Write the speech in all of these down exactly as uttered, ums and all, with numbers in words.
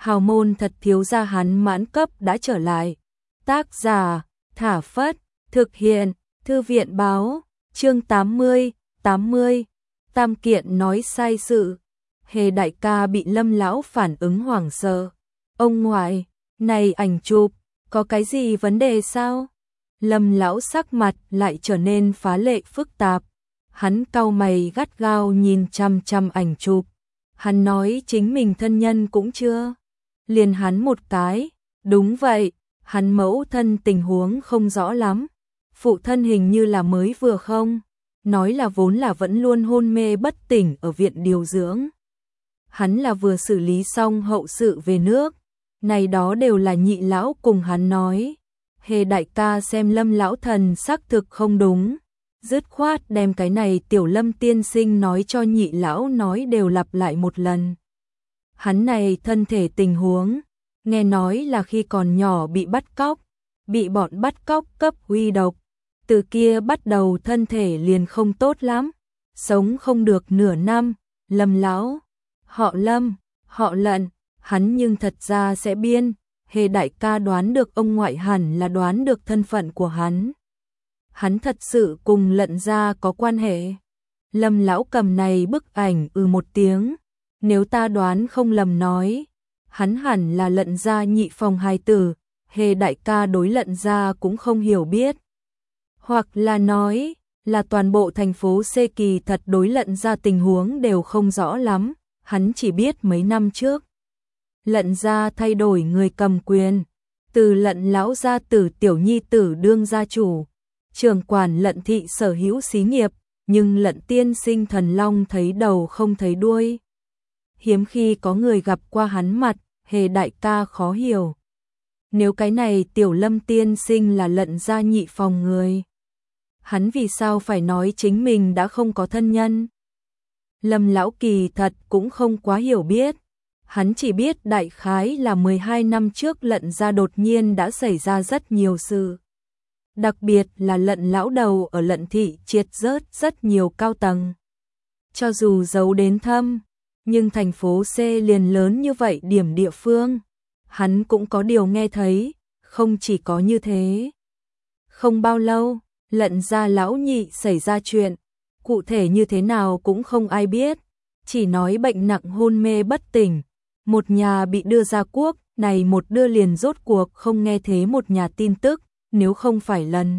hào môn thật thiếu gia hắn mãn cấp đã trở lại. Tác giả, Thả Phất, thực hiện, Thư viện báo, chương tám mươi, tám mươi, Tam Kiện nói sai sự. Hề đại ca bị Lâm lão phản ứng hoảng sợ. Ông ngoại, này ảnh chụp, có cái gì vấn đề sao? Lâm lão sắc mặt lại trở nên phá lệ phức tạp. Hắn cau mày gắt gao nhìn chăm chăm ảnh chụp. Hắn nói chính mình thân nhân cũng chưa. Liền hắn một cái, đúng vậy, hắn mẫu thân tình huống không rõ lắm. Phụ thân hình như là mới vừa không, nói là vốn là vẫn luôn hôn mê bất tỉnh ở viện điều dưỡng. Hắn là vừa xử lý xong hậu sự về nước, này đó đều là nhị lão cùng hắn nói. Hề đại ca xem Lâm lão thần xác thực không đúng, dứt khoát đem cái này tiểu Lâm tiên sinh nói cho nhị lão nói đều lặp lại một lần. Hắn này thân thể tình huống, nghe nói là khi còn nhỏ bị bắt cóc, bị bọn bắt cóc cấp huy độc, từ kia bắt đầu thân thể liền không tốt lắm, sống không được nửa năm. Lâm lão, họ Lâm, họ Lận, hắn nhưng thật ra sẽ biên. Hề đại ca đoán được ông ngoại hẳn là đoán được thân phận của hắn. Hắn thật sự cùng Lận gia có quan hệ. Lâm lão cầm này bức ảnh ừ một tiếng. Nếu ta đoán không lầm nói, hắn hẳn là Lận gia nhị phòng hài tử. Hề đại ca đối Lận gia cũng không hiểu biết. Hoặc là nói, là toàn bộ thành phố C kỳ thật đối Lận gia tình huống đều không rõ lắm. Hắn chỉ biết mấy năm trước Lận gia thay đổi người cầm quyền, từ Lận lão gia tử tiểu nhi tử đương gia chủ, trưởng quản Lận thị sở hữu xí nghiệp, nhưng Lận tiên sinh thần long thấy đầu không thấy đuôi. Hiếm khi có người gặp qua hắn mặt, Hề đại ca khó hiểu. Nếu cái này tiểu Lâm tiên sinh là Lận gia nhị phòng người, hắn vì sao phải nói chính mình đã không có thân nhân? Lâm lão kỳ thật cũng không quá hiểu biết. Hắn chỉ biết đại khái là mười hai năm trước Lận gia đột nhiên đã xảy ra rất nhiều sự. Đặc biệt là Lận lão đầu ở Lận thị triệt rớt rất nhiều cao tầng. Cho dù giấu đến thâm, nhưng thành phố C liền lớn như vậy điểm địa phương, hắn cũng có điều nghe thấy, không chỉ có như thế. Không bao lâu, Lận gia lão nhị xảy ra chuyện, cụ thể như thế nào cũng không ai biết, chỉ nói bệnh nặng hôn mê bất tỉnh. Một nhà bị đưa ra quốc, này một đưa liền rốt cuộc không nghe thế một nhà tin tức, nếu không phải lần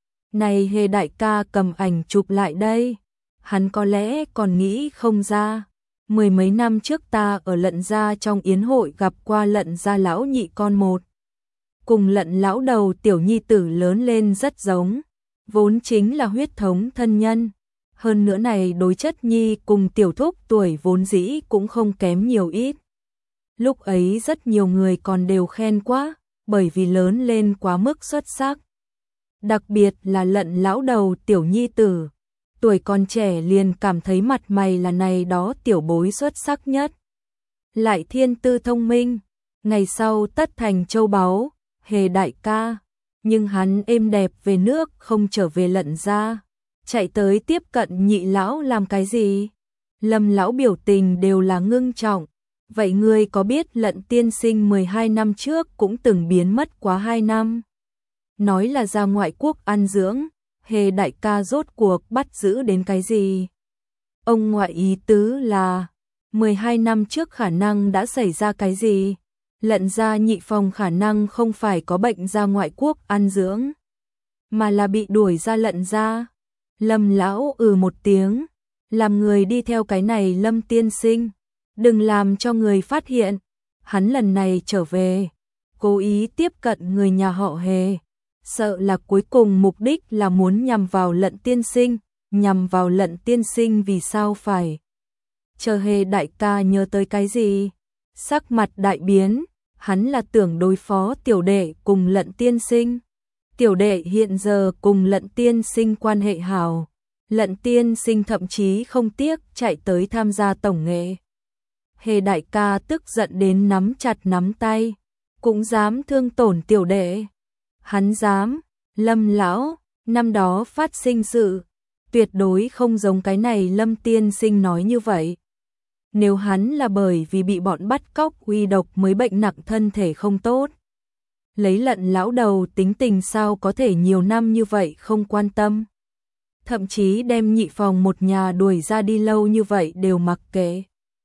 này Hề đại ca cầm ảnh chụp lại đây, hắn có lẽ còn nghĩ không ra. Mười mấy năm trước ta ở Lận gia trong yến hội gặp qua Lận gia lão nhị con một. Cùng Lận lão đầu tiểu nhi tử lớn lên rất giống, vốn chính là huyết thống thân nhân. Hơn nữa này đối chất nhi cùng tiểu thúc tuổi vốn dĩ cũng không kém nhiều ít. Lúc ấy rất nhiều người còn đều khen quá, bởi vì lớn lên quá mức xuất sắc. Đặc biệt là Lận lão đầu tiểu nhi tử, tuổi còn trẻ liền cảm thấy mặt mày là này đó tiểu bối xuất sắc nhất. Lại thiên tư thông minh, ngày sau tất thành châu báu. Hề đại ca, nhưng hắn êm đẹp về nước không trở về Lận gia, chạy tới tiếp cận nhị lão làm cái gì? Lâm lão biểu tình đều là ngưng trọng. Vậy ngươi có biết Lận tiên sinh mười hai năm trước cũng từng biến mất quá hai năm? Nói là ra ngoại quốc ăn dưỡng, Hề đại ca rốt cuộc bắt giữ đến cái gì? Ông ngoại ý tứ là, mười hai năm trước khả năng đã xảy ra cái gì? Lận gia nhị phòng khả năng không phải có bệnh ra ngoại quốc ăn dưỡng, mà là bị đuổi ra Lận gia. Lâm lão ừ một tiếng, làm người đi theo cái này Lâm tiên sinh. Đừng làm cho người phát hiện, hắn lần này trở về, cố ý tiếp cận người nhà họ Hề, sợ là cuối cùng mục đích là muốn nhằm vào Lận tiên sinh, nhằm vào Lận tiên sinh vì sao phải. Chờ Hề đại ca nhớ tới cái gì, sắc mặt đại biến, hắn là tưởng đối phó tiểu đệ cùng Lận tiên sinh. Tiểu đệ hiện giờ cùng Lận tiên sinh quan hệ hảo, Lận tiên sinh thậm chí không tiếc chạy tới tham gia tổng nghệ. Hề đại ca tức giận đến nắm chặt nắm tay, cũng dám thương tổn tiểu đệ. Hắn dám, Lâm lão, năm đó phát sinh sự, tuyệt đối không giống cái này Lâm tiên sinh nói như vậy. Nếu hắn là bởi vì bị bọn bắt cóc uy độc mới bệnh nặng thân thể không tốt. Lấy Lận lão đầu tính tình sao có thể nhiều năm như vậy không quan tâm. Thậm chí đem Nhị Phòng một nhà đuổi ra đi lâu như vậy đều mặc kệ.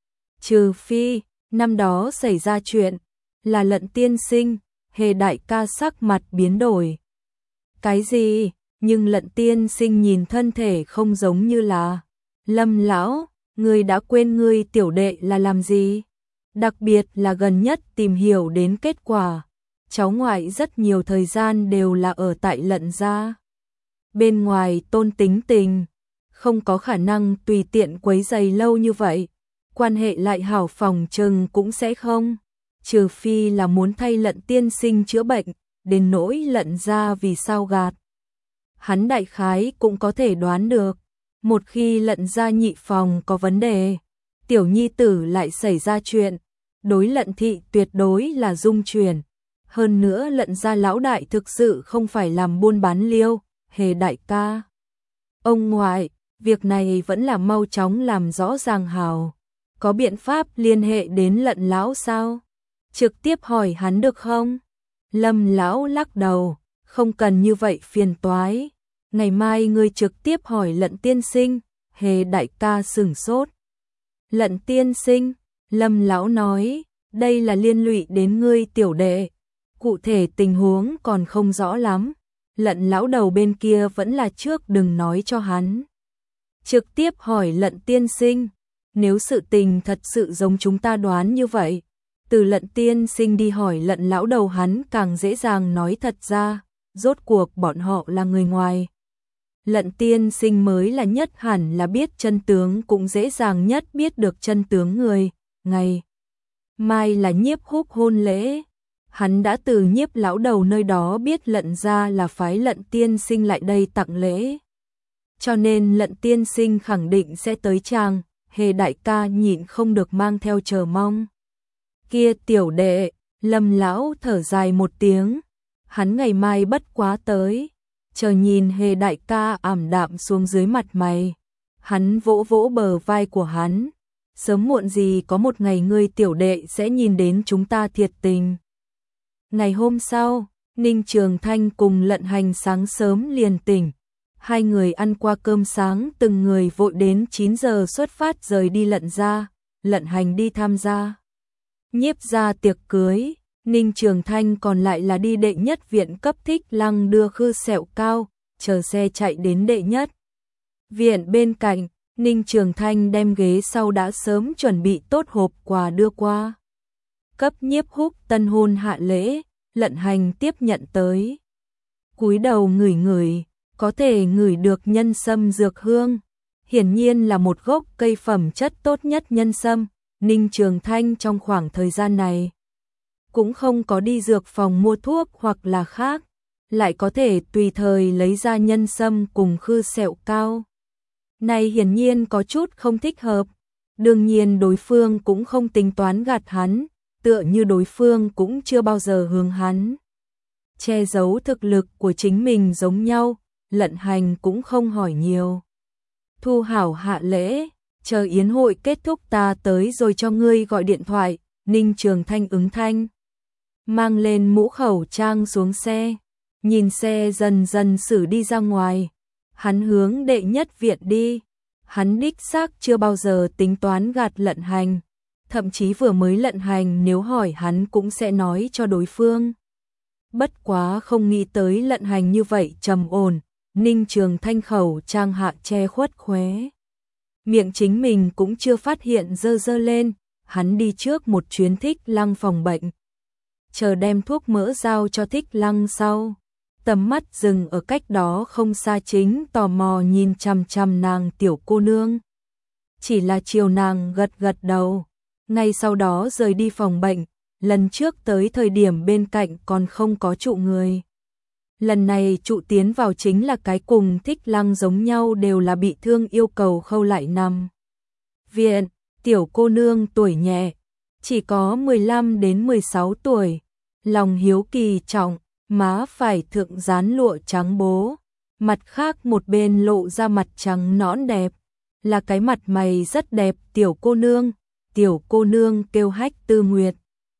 Trừ phi, năm đó xảy ra chuyện, là Lận tiên sinh, Hề đại ca sắc mặt biến đổi. Cái gì? Nhưng Lận tiên sinh nhìn thân thể không giống như là Lâm lão, ngươi đã quên ngươi tiểu đệ là làm gì? Đặc biệt là gần nhất tìm hiểu đến kết quả. Cháu ngoại rất nhiều thời gian đều là ở tại Lận gia. Bên ngoài Tôn tính tình, không có khả năng tùy tiện quấy rầy lâu như vậy. Quan hệ lại hảo phòng trừng cũng sẽ không. Trừ phi là muốn thay Lận tiên sinh chữa bệnh, đến nỗi Lận gia vì sao gạt. Hắn đại khái cũng có thể đoán được. Một khi Lận gia Nhị Phòng có vấn đề, tiểu nhi tử lại xảy ra chuyện, đối Lận thị tuyệt đối là dung chuyển. Hơn nữa Lận gia lão đại thực sự không phải làm buôn bán liêu, Hề đại ca. Ông ngoại, việc này vẫn là mau chóng làm rõ ràng hào. Có biện pháp liên hệ đến Lận lão sao? Trực tiếp hỏi hắn được không? Lâm lão lắc đầu, không cần như vậy phiền toái. Ngày mai ngươi trực tiếp hỏi Lận tiên sinh. Hề đại ca sửng sốt. Lận tiên sinh, Lâm lão nói, đây là liên lụy đến ngươi tiểu đệ. Cụ thể tình huống còn không rõ lắm. Lận lão đầu bên kia vẫn là trước đừng nói cho hắn. Trực tiếp hỏi Lận tiên sinh. Nếu sự tình thật sự giống chúng ta đoán như vậy, từ Lận tiên sinh đi hỏi Lận lão đầu hắn càng dễ dàng nói thật ra, rốt cuộc bọn họ là người ngoài. Lận tiên sinh mới là nhất hẳn là biết chân tướng, cũng dễ dàng nhất biết được chân tướng người. Ngày mai là Nhiếp Húc hôn lễ, hắn đã từ Nhiếp lão đầu nơi đó biết Lận gia là phái Lận tiên sinh lại đây tặng lễ. Cho nên Lận tiên sinh khẳng định sẽ tới chàng. Hề đại ca nhịn không được mang theo chờ mong. Kia tiểu đệ, Lâm lão thở dài một tiếng, hắn ngày mai bất quá tới. Chờ nhìn Hề đại ca ảm đạm xuống dưới mặt mày, hắn vỗ vỗ bờ vai của hắn, sớm muộn gì có một ngày ngươi tiểu đệ sẽ nhìn đến chúng ta thiệt tình. Ngày hôm sau, Ninh Trường Thanh cùng Lận Hành sáng sớm liền tỉnh. Hai người ăn qua cơm sáng, từng người vội đến chín giờ xuất phát rời đi Lận gia. Lận Hành đi tham gia Nhiếp gia tiệc cưới, Ninh Trường Thanh còn lại là đi đệ nhất viện cấp Thích Lăng đưa Khư Sẹo Cao, chờ xe chạy đến đệ nhất viện bên cạnh. Ninh Trường Thanh đem ghế sau đã sớm chuẩn bị tốt hộp quà đưa qua. Cấp Nhiếp Húc tân hôn hạ lễ, Lận Hành tiếp nhận tới. Cúi đầu ngửi ngửi, có thể ngửi được nhân sâm dược hương. Hiển nhiên là một gốc cây phẩm chất tốt nhất nhân sâm. Ninh Trường Thanh trong khoảng thời gian này cũng không có đi dược phòng mua thuốc hoặc là khác, lại có thể tùy thời lấy ra nhân sâm cùng Khư Sẹo Cao. Này hiển nhiên có chút không thích hợp. Đương nhiên đối phương cũng không tính toán gạt hắn, tựa như đối phương cũng chưa bao giờ hướng hắn che giấu thực lực của chính mình giống nhau. Lận Hành cũng không hỏi nhiều. Thu hảo hạ lễ, chờ yến hội kết thúc ta tới rồi cho ngươi gọi điện thoại. Ninh Trường Thanh ứng thanh, mang lên mũ khẩu trang xuống xe, nhìn xe dần dần xử đi ra ngoài. Hắn hướng đệ nhất viện đi. Hắn đích xác chưa bao giờ tính toán gạt Lận Hành, thậm chí vừa mới Lận Hành nếu hỏi hắn cũng sẽ nói cho đối phương. Bất quá không nghĩ tới Lận Hành như vậy trầm ổn. Ninh Trường Thanh khẩu trang hạ che khuất khóe miệng chính mình cũng chưa phát hiện dơ dơ lên. Hắn đi trước một chuyến Thích Lăng phòng bệnh, chờ đem thuốc mỡ giao cho Thích Lăng sau, tầm mắt dừng ở cách đó không xa, chính tò mò nhìn chằm chằm nàng tiểu cô nương. Chỉ là chiều nàng gật gật đầu, ngay sau đó rời đi phòng bệnh. Lần trước tới thời điểm bên cạnh còn không có trụ người. Lần này trụ tiến vào chính là cái cùng Thích Lăng giống nhau, đều là bị thương yêu cầu khâu lại nằm viện. Tiểu cô nương tuổi nhẹ, chỉ có mười lăm đến mười sáu tuổi, lòng hiếu kỳ trọng, má phải thượng dán lụa trắng bố, mặt khác một bên lộ ra mặt trắng nõn đẹp, là cái mặt mày rất đẹp tiểu cô nương. tiểu cô nương kêu Hách Tư Nguyệt.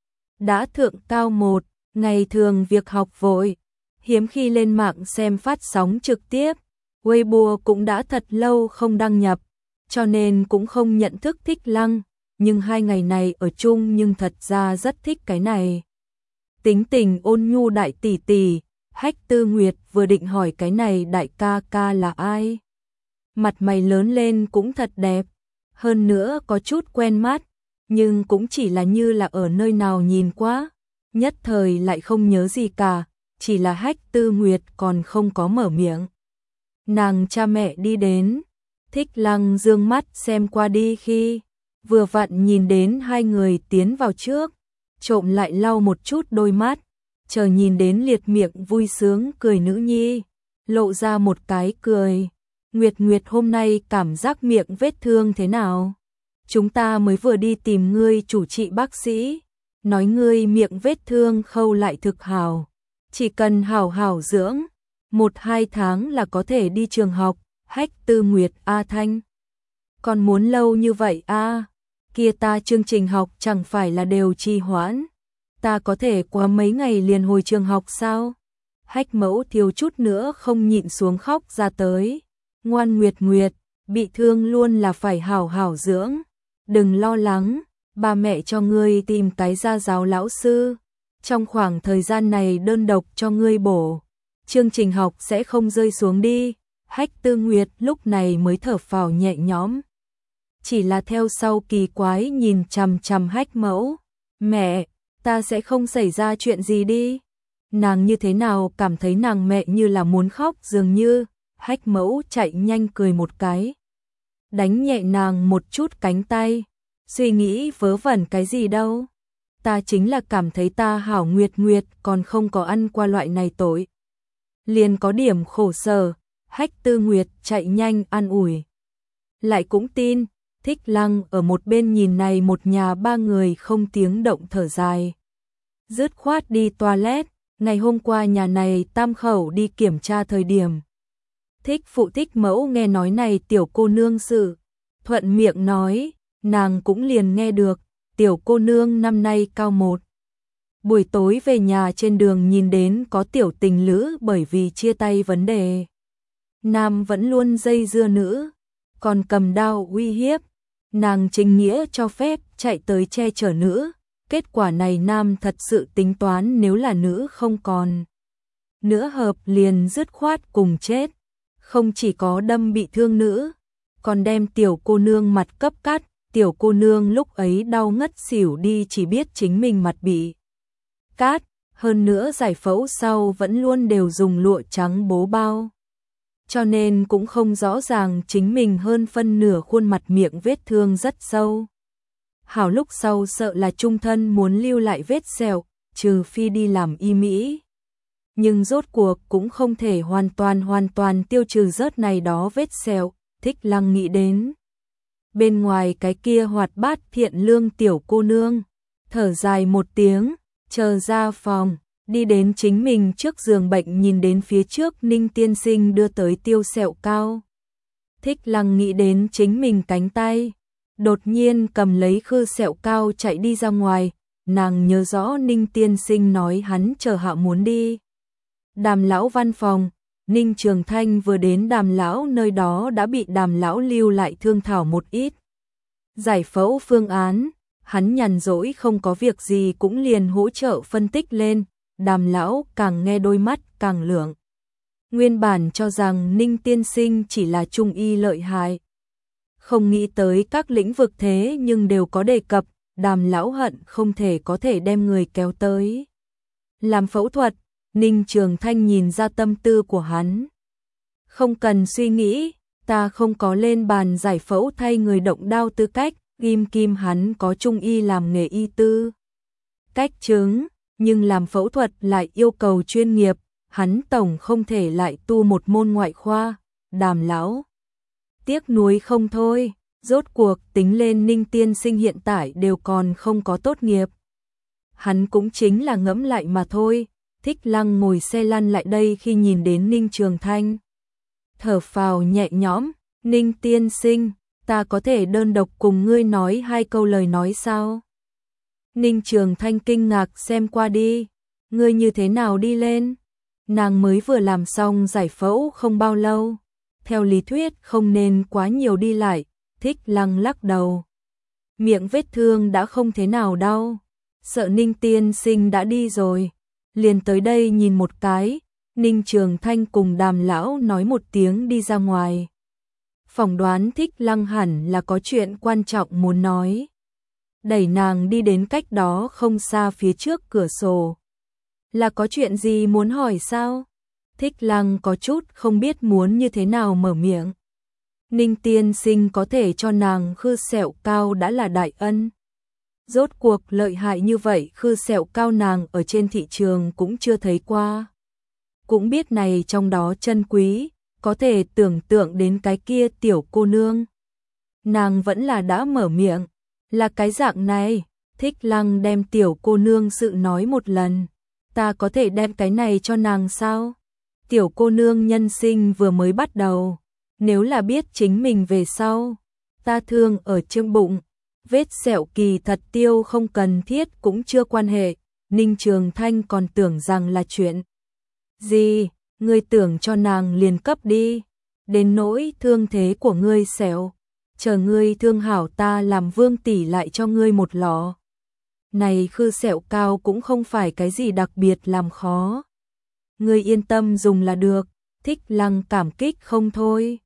Đã thượng cao một, ngày thường việc học vội, hiếm khi lên mạng xem phát sóng trực tiếp, Weibo cũng đã thật lâu không đăng nhập, cho nên cũng không nhận thức Thích Lăng, nhưng hai ngày này ở chung nhưng thật ra rất thích cái này. Tính tình ôn nhu đại tỷ tỷ, Hách Tư Nguyệt vừa định hỏi cái này đại ca ca là ai. Mặt mày lớn lên cũng thật đẹp, hơn nữa có chút quen mắt, nhưng cũng chỉ là như là ở nơi nào nhìn qua, nhất thời lại không nhớ gì cả, chỉ là Hách Tư Nguyệt còn không có mở miệng. Nàng cha mẹ đi đến, Thích Lăng dương mắt xem qua đi khi vừa vặn nhìn đến hai người tiến vào trước, trộm lại lau một chút đôi mắt, chờ nhìn đến liệt miệng vui sướng cười nữ nhi, lộ ra một cái cười. Nguyệt Nguyệt hôm nay cảm giác miệng vết thương thế nào? Chúng ta mới vừa đi tìm ngươi chủ trị bác sĩ, nói ngươi miệng vết thương khâu lại thực hảo, chỉ cần hảo hảo dưỡng, một hai tháng là có thể đi trường học. Hách Tư Nguyệt A Thanh, còn muốn lâu như vậy a? Kia ta chương trình học chẳng phải là đều trì hoãn, ta có thể qua mấy ngày liền hồi trường học sao? Hách Mẫu thiếu chút nữa không nhịn xuống khóc ra tới. Ngoan Nguyệt Nguyệt, bị thương luôn là phải hảo hảo dưỡng, đừng lo lắng, ba mẹ cho ngươi tìm cái gia giáo lão sư, trong khoảng thời gian này đơn độc cho ngươi bổ, chương trình học sẽ không rơi xuống đi. Hách Tư Nguyệt lúc này mới thở phào nhẹ nhõm. Chỉ là theo sau kỳ quái nhìn chằm chằm Hách Mẫu. Mẹ, ta sẽ không xảy ra chuyện gì đi. Nàng như thế nào cảm thấy nàng mẹ như là muốn khóc dường như. Hách Mẫu chạy nhanh cười một cái, đánh nhẹ nàng một chút cánh tay. Suy nghĩ vớ vẩn cái gì đâu. Ta chính là cảm thấy ta hảo Nguyệt Nguyệt còn không có ăn qua loại này tội, liền có điểm khổ sở. Hách Tư Nguyệt chạy nhanh an ủi. Lại cũng tin. Thích Lăng ở một bên nhìn này một nhà ba người không tiếng động thở dài. Dứt khoát đi toilet. Ngày hôm qua nhà này tam khẩu đi kiểm tra thời điểm, Thích phụ Thích Mẫu nghe nói này tiểu cô nương sự, thuận miệng nói, nàng cũng liền nghe được, tiểu cô nương năm nay cao một. Buổi tối về nhà trên đường nhìn đến có tiểu tình lữ bởi vì chia tay vấn đề, nam vẫn luôn dây dưa nữ, còn cầm đao uy hiếp, nàng chính nghĩa cho phép chạy tới che chở nữ, kết quả này nam thật sự tính toán nếu là nữ không còn nữa hợp liền dứt khoát cùng chết, không chỉ có đâm bị thương nữ, còn đem tiểu cô nương mặt cấp cắt, tiểu cô nương lúc ấy đau ngất xỉu đi chỉ biết chính mình mặt bị cắt, hơn nữa giải phẫu sau vẫn luôn đều dùng lụa trắng bố bao, cho nên cũng không rõ ràng chính mình hơn phân nửa khuôn mặt miệng vết thương rất sâu. Hảo lúc sau sợ là chung thân muốn lưu lại vết sẹo, trừ phi đi làm y mỹ. Nhưng rốt cuộc cũng không thể hoàn toàn hoàn toàn tiêu trừ rớt này đó vết sẹo. Thích Lăng nghĩ đến bên ngoài cái kia hoạt bát thiện lương tiểu cô nương, thở dài một tiếng, chờ ra phòng, đi đến chính mình trước giường bệnh nhìn đến phía trước Ninh tiên sinh đưa tới tiêu sẹo cao. Thích Lăng nghĩ đến chính mình cánh tay, đột nhiên cầm lấy khư sẹo cao chạy đi ra ngoài, nàng nhớ rõ Ninh tiên sinh nói hắn chờ hạ muốn đi Đàm lão văn phòng. Ninh Trường Thanh vừa đến Đàm lão nơi đó đã bị Đàm lão lưu lại thương thảo một ít giải phẫu phương án, hắn nhàn rỗi không có việc gì cũng liền hỗ trợ phân tích lên. Đàm lão càng nghe đôi mắt càng lưỡng. Nguyên bản cho rằng Ninh tiên sinh chỉ là trung y lợi hại, không nghĩ tới các lĩnh vực thế nhưng đều có đề cập. Đàm lão hận không thể có thể đem người kéo tới làm phẫu thuật. Ninh Trường Thanh nhìn ra tâm tư của hắn. Không cần suy nghĩ, ta không có lên bàn giải phẫu thay người động đao tư cách, Kim Kim hắn có trung y làm nghề y tư cách chứng, nhưng làm phẫu thuật lại yêu cầu chuyên nghiệp, hắn tổng không thể lại tu một môn ngoại khoa. Đàm lão tiếc nuối không thôi, rốt cuộc tính lên Ninh tiên sinh hiện tại đều còn không có tốt nghiệp. Hắn cũng chính là ngẫm lại mà thôi. Thích Lăng ngồi xe lăn lại đây khi nhìn đến Ninh Trường Thanh, thở phào nhẹ nhõm. Ninh tiên sinh, ta có thể đơn độc cùng ngươi nói hai câu lời nói sao? Ninh Trường Thanh kinh ngạc xem qua đi, ngươi như thế nào đi lên? Nàng mới vừa làm xong giải phẫu không bao lâu, theo lý thuyết không nên quá nhiều đi lại. Thích Lăng lắc đầu, miệng vết thương đã không thế nào đau, sợ Ninh tiên sinh đã đi rồi, liền tới đây nhìn một cái. Ninh Trường Thanh cùng Đàm lão nói một tiếng đi ra ngoài. Phỏng đoán Thích Lăng hẳn là có chuyện quan trọng muốn nói. Đẩy nàng đi đến cách đó không xa phía trước cửa sổ. Là có chuyện gì muốn hỏi sao? Thích Lăng có chút không biết muốn như thế nào mở miệng. Ninh tiên sinh có thể cho nàng khư sẹo cao đã là đại ân. Rốt cuộc lợi hại như vậy khư sẹo cao nàng ở trên thị trường cũng chưa thấy qua. Cũng biết này trong đó chân quý, có thể tưởng tượng đến cái kia tiểu cô nương. Nàng vẫn là đã mở miệng, là cái dạng này. Thích Lăng đem tiểu cô nương sự nói một lần. Ta có thể đem cái này cho nàng sao? Tiểu cô nương nhân sinh vừa mới bắt đầu, nếu là biết chính mình về sau, ta thương ở chương bụng, vết sẹo kỳ thật tiêu không cần thiết cũng chưa quan hệ. Ninh Trường Thanh còn tưởng rằng là chuyện gì, ngươi tưởng cho nàng liền cấp đi, đến nỗi thương thế của ngươi sẹo, chờ ngươi thương hảo ta làm Vương tỷ lại cho ngươi một lọ. Này khư sẹo cao cũng không phải cái gì đặc biệt làm khó. Ngươi yên tâm dùng là được. Thích Lăng cảm kích không thôi.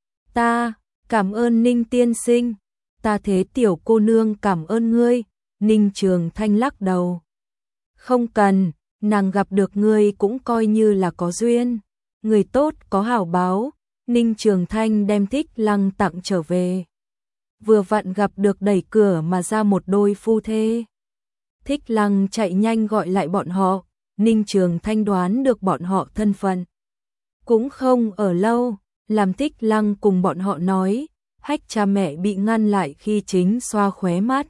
Ta, cảm ơn Ninh tiên sinh. Ta thế tiểu cô nương cảm ơn ngươi. Ninh Trường Thanh lắc đầu. Không cần, nàng gặp được ngươi cũng coi như là có duyên. Người tốt có hảo báo. Ninh Trường Thanh đem Thích Lăng tặng trở về. Vừa vặn gặp được đẩy cửa mà ra một đôi phu thê. Thích Lăng chạy nhanh gọi lại bọn họ. Ninh Trường Thanh đoán được bọn họ thân phận. Cũng không ở lâu, làm Thích Lăng cùng bọn họ nói, Hách cha mẹ bị ngăn lại khi chính xoa khóe mắt.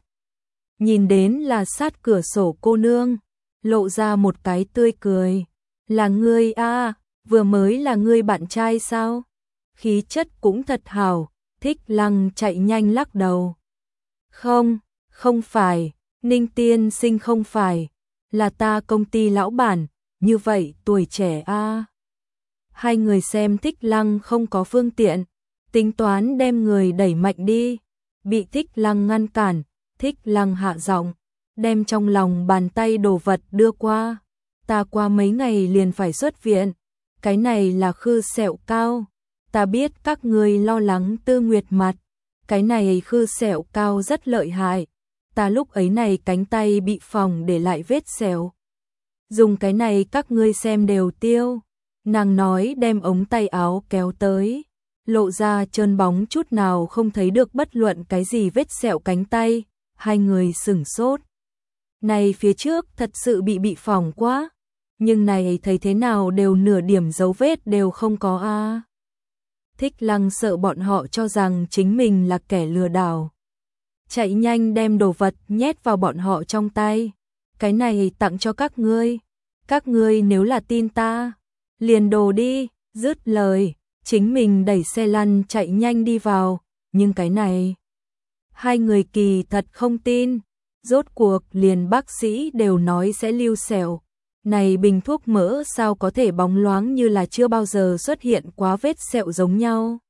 Nhìn đến là sát cửa sổ cô nương, lộ ra một cái tươi cười. Là ngươi a, vừa mới là ngươi bạn trai sao? Khí chất cũng thật hảo. Thích Lăng chạy nhanh lắc đầu. Không, không phải, Ninh tiên sinh không phải. Là ta công ty lão bản, như vậy tuổi trẻ a. Hai người xem Thích Lăng không có phương tiện, tính toán đem người đẩy mạnh đi, bị Thích Lăng ngăn cản. Thích Lăng hạ giọng, đem trong lòng bàn tay đồ vật đưa qua. Ta qua mấy ngày liền phải xuất viện, cái này là khư sẹo cao. Ta biết các ngươi lo lắng Tư Nguyệt mặt, cái này khư sẹo cao rất lợi hại. Ta lúc ấy này cánh tay bị phỏng để lại vết sẹo. Dùng cái này các ngươi xem đều tiêu. Nàng nói đem ống tay áo kéo tới, lộ ra trơn bóng chút nào không thấy được bất luận cái gì vết sẹo cánh tay. Hai người sửng sốt. Này phía trước thật sự bị bị phỏng quá, nhưng này thấy thế nào đều nửa điểm dấu vết đều không có a. Thích Lăng sợ bọn họ cho rằng chính mình là kẻ lừa đảo. Chạy nhanh đem đồ vật nhét vào bọn họ trong tay. Cái này tặng cho các ngươi. Các ngươi nếu là tin ta, liền đồ đi. Dứt lời, chính mình đẩy xe lăn chạy nhanh đi vào. Nhưng cái này, hai người kỳ thật không tin. Rốt cuộc liền bác sĩ đều nói sẽ lưu sẹo. Này bình thuốc mỡ sao có thể bóng loáng như là chưa bao giờ xuất hiện quá vết sẹo giống nhau.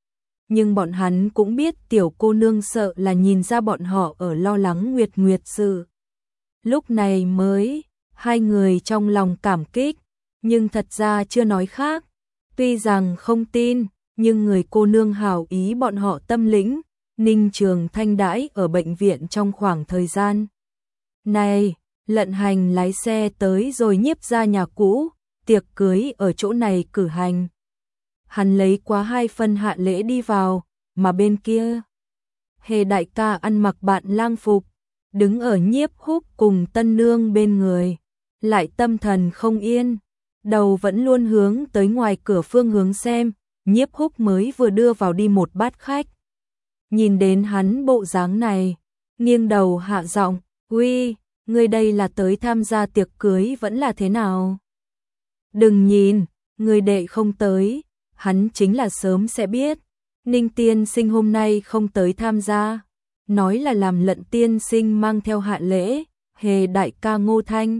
Nhưng bọn hắn cũng biết tiểu cô nương sợ là nhìn ra bọn họ ở lo lắng Nguyệt Nguyệt sự. Lúc này mới, hai người trong lòng cảm kích, nhưng thật ra chưa nói khác. Tuy rằng không tin, nhưng người cô nương hảo ý bọn họ tâm lĩnh. Ninh Trường Thanh đãi ở bệnh viện trong khoảng thời gian này, Lận Hành lái xe tới rồi nhiếp ra nhà cũ, tiệc cưới ở chỗ này cử hành. Hắn lấy quá hai phân hạ lễ đi vào, mà bên kia, Hề đại ca ăn mặc bạn lang phục, đứng ở Nhiếp Húc cùng tân nương bên người, lại tâm thần không yên, đầu vẫn luôn hướng tới ngoài cửa phương hướng xem. Nhiếp Húc mới vừa đưa vào đi một bát khách. Nhìn đến hắn bộ dáng này, nghiêng đầu hạ giọng, "Uy, ngươi đây là tới tham gia tiệc cưới vẫn là thế nào?" "Đừng nhìn, người đệ không tới, hắn chính là sớm sẽ biết." Ninh tiên sinh hôm nay không tới tham gia, nói là làm Lận tiên sinh mang theo hạ lễ, Hề đại ca Ngô Thanh.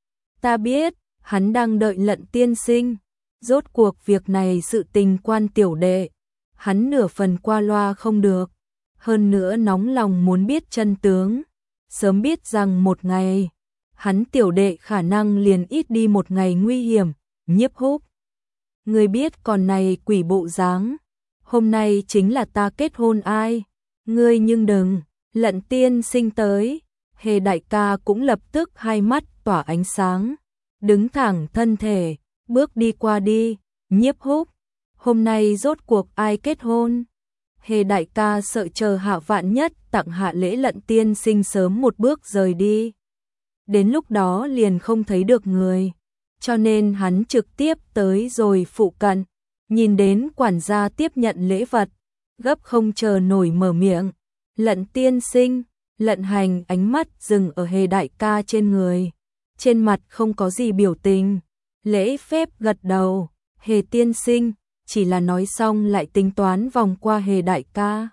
Ta biết, hắn đang đợi Lận tiên sinh, rốt cuộc việc này sự tình quan tiểu đệ, hắn nửa phần qua loa không được, hơn nữa nóng lòng muốn biết chân tướng, sớm biết rằng một ngày, hắn tiểu đệ khả năng liền ít đi một ngày nguy hiểm, Nhiếp Húc. Ngươi biết còn này quỷ bộ dáng, hôm nay chính là ta kết hôn ai, ngươi nhưng đừng, Lận tiên sinh tới, Hề đại ca cũng lập tức hai mắt tỏa ánh sáng, đứng thẳng thân thể, bước đi qua đi, Nhiếp Húc, hôm nay rốt cuộc ai kết hôn? Hề đại ca sợ chờ Hạ vạn nhất tặng hạ lễ Lận tiên sinh sớm một bước rời đi. Đến lúc đó liền không thấy được người, cho nên hắn trực tiếp tới rồi phụ cận, nhìn đến quản gia tiếp nhận lễ vật, gấp không chờ nổi mở miệng. Lận tiên sinh, Lận Hành ánh mắt dừng ở Hề đại ca trên người, trên mặt không có gì biểu tình, lễ phép gật đầu, Hề tiên sinh, chỉ là nói xong lại tính toán vòng qua Hề đại ca.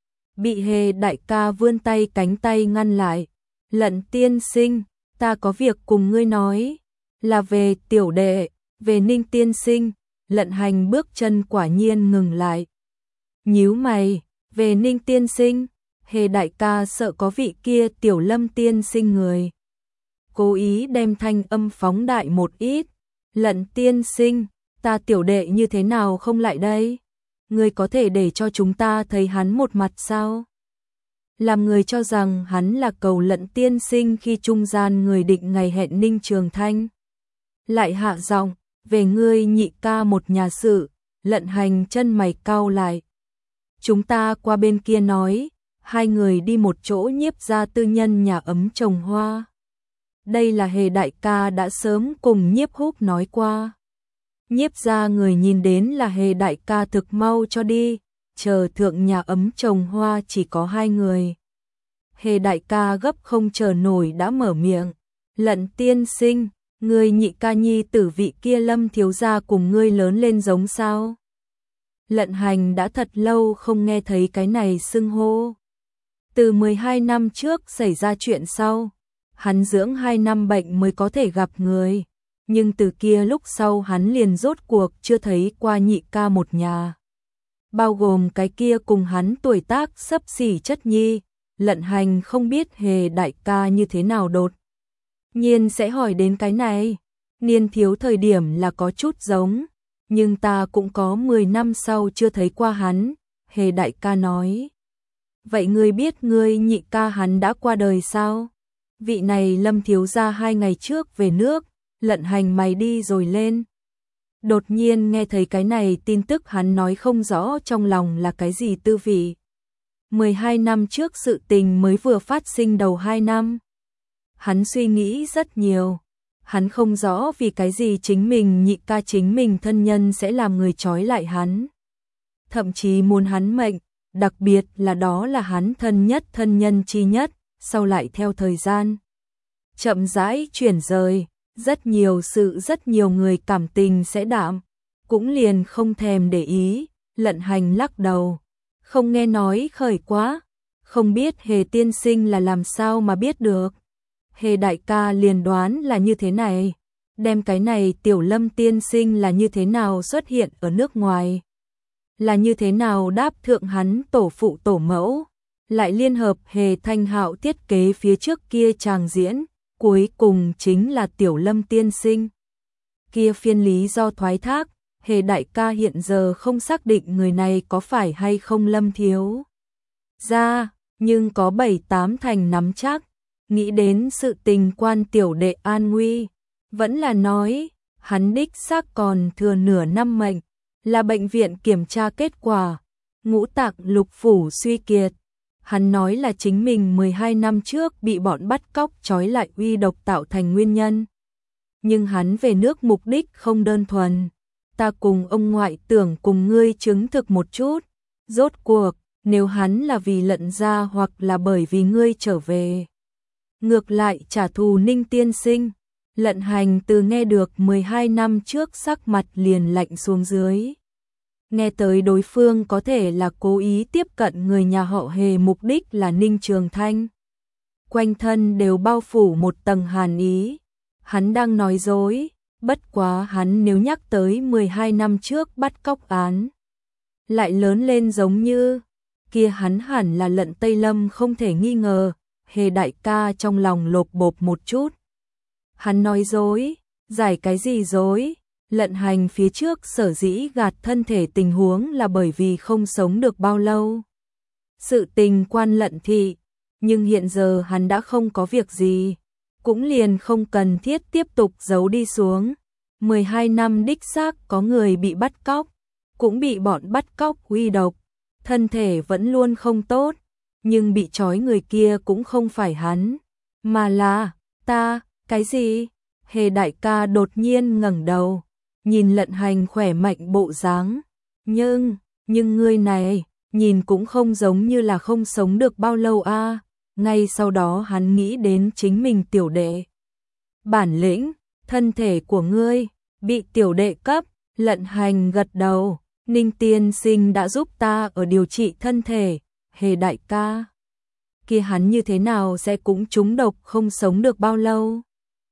Bị Hề đại ca vươn tay cánh tay ngăn lại, Lận tiên sinh, ta có việc cùng ngươi nói, là về tiểu đệ, về Ninh tiên sinh. Lận Hành bước chân quả nhiên ngừng lại, nhíu mày, về Ninh tiên sinh, Hề đại ca sợ có vị kia tiểu Lâm tiên sinh người, cố ý đem thanh âm phóng đại một ít. Lận tiên sinh, ta tiểu đệ như thế nào không lại đây? Ngươi có thể để cho chúng ta thấy hắn một mặt sao? Làm người cho rằng hắn là cầu Lận tiên sinh khi trung gian người định ngày hẹn Ninh Trường Thanh. Lại hạ giọng, về ngươi nhị ca một nhà sự. Lận Hành chân mày cau lại. Chúng ta qua bên kia nói, hai người đi một chỗ Nhiếp gia tư nhân nhà ấm trồng hoa. Đây là Hề đại ca đã sớm cùng Nhiếp Húc nói qua. Nhiếp gia người nhìn đến là Hề đại ca thực mau cho đi, chờ thượng nhà ấm trồng hoa chỉ có hai người. Hề đại ca gấp không chờ nổi đã mở miệng, Lận tiên sinh, ngươi nhị ca nhi tử vị kia Lâm thiếu gia cùng ngươi lớn lên giống sao? Lận Hành đã thật lâu không nghe thấy cái này xưng hô. Từ mười hai năm trước xảy ra chuyện sau, hắn dưỡng hai năm bệnh mới có thể gặp người, nhưng từ kia lúc sau hắn liền rốt cuộc chưa thấy qua nhị ca một nhà. Bao gồm cái kia cùng hắn tuổi tác xấp xỉ chất nhi, Lận Hành không biết Hề đại ca như thế nào đột nhiên sẽ hỏi đến cái này. Niên thiếu thời điểm là có chút giống, nhưng ta cũng có mười năm sau chưa thấy qua hắn, Hề đại ca nói. Vậy ngươi biết ngươi nhị ca hắn đã qua đời sao? Vị này Lâm thiếu gia hai ngày trước về nước, Lận Hành mày đi rồi lên. Đột nhiên nghe thấy cái này tin tức hắn nói không rõ trong lòng là cái gì tư vị. mười hai năm trước sự tình mới vừa phát sinh đầu hai năm. Hắn suy nghĩ rất nhiều. Hắn không rõ vì cái gì chính mình nhị ca chính mình thân nhân sẽ làm người trói lại hắn. Thậm chí muốn hắn mệnh, đặc biệt là đó là hắn thân nhất thân nhân chi nhất, sau lại theo thời gian. Chậm rãi chuyển rời, rất nhiều sự rất nhiều người cảm tình sẽ đạm, cũng liền không thèm để ý. Lận Hành lắc đầu, không nghe nói khởi quá, không biết Hề tiên sinh là làm sao mà biết được. Hề đại ca liền đoán là như thế này, đem cái này tiểu Lâm tiên sinh là như thế nào xuất hiện ở nước ngoài, là như thế nào đáp thượng hắn tổ phụ tổ mẫu, lại liên hợp Hề Thanh Hạo thiết kế phía trước kia chàng diễn, cuối cùng chính là tiểu Lâm tiên sinh. Kia phiên lý do thoái thác, Hề đại ca hiện giờ không xác định người này có phải hay không Lâm thiếu gia, nhưng có bảy tám thành nắm chắc. Nghĩ đến sự tình quan tiểu đệ an nguy, vẫn là nói, hắn đích xác còn thừa nửa năm mệnh, là bệnh viện kiểm tra kết quả, ngũ tạng lục phủ suy kiệt. Hắn nói là chính mình mười hai năm trước bị bọn bắt cóc trói lại uy độc tạo thành nguyên nhân. Nhưng hắn về nước mục đích không đơn thuần, ta cùng ông ngoại tưởng cùng ngươi chứng thực một chút, rốt cuộc, nếu hắn là vì Lận gia hoặc là bởi vì ngươi trở về. Ngược lại trả thù Ninh tiên sinh, Lận Hành từ nghe được mười hai năm trước sắc mặt liền lạnh xuống dưới. Nghe tới đối phương có thể là cố ý tiếp cận người nhà họ Hề, mục đích là Ninh Trường Thanh. Quanh thân đều bao phủ một tầng hàn ý. Hắn đang nói dối, bất quá hắn nếu nhắc tới mười hai năm trước bắt cóc án, lại lớn lên giống như kia, hắn hẳn là Lận Tây Lâm không thể nghi ngờ. Hề đại ca trong lòng lột bột một chút. Hắn nói dối, giải cái gì dối? Lận Hành phía trước sở dĩ gạt thân thể tình huống là bởi vì không sống được bao lâu. Sự tình quan Lận thị, nhưng hiện giờ hắn đã không có việc gì, cũng liền không cần thiết tiếp tục giấu đi xuống. mười hai năm đích xác có người bị bắt cóc, cũng bị bọn bắt cóc uy độc, thân thể vẫn luôn không tốt, nhưng bị trói người kia cũng không phải hắn, mà là ta. Cái gì? Hề đại ca đột nhiên ngẩng đầu, nhìn Lận Hành khỏe mạnh bộ dáng, nhưng, nhưng ngươi này, nhìn cũng không giống như là không sống được bao lâu a. À. Ngay sau đó hắn nghĩ đến chính mình tiểu đệ. Bản lĩnh, thân thể của ngươi, bị tiểu đệ cấp. Lận Hành gật đầu, Ninh tiên sinh đã giúp ta ở điều trị thân thể. Hề đại ca, kia hắn như thế nào sẽ cũng trúng độc không sống được bao lâu?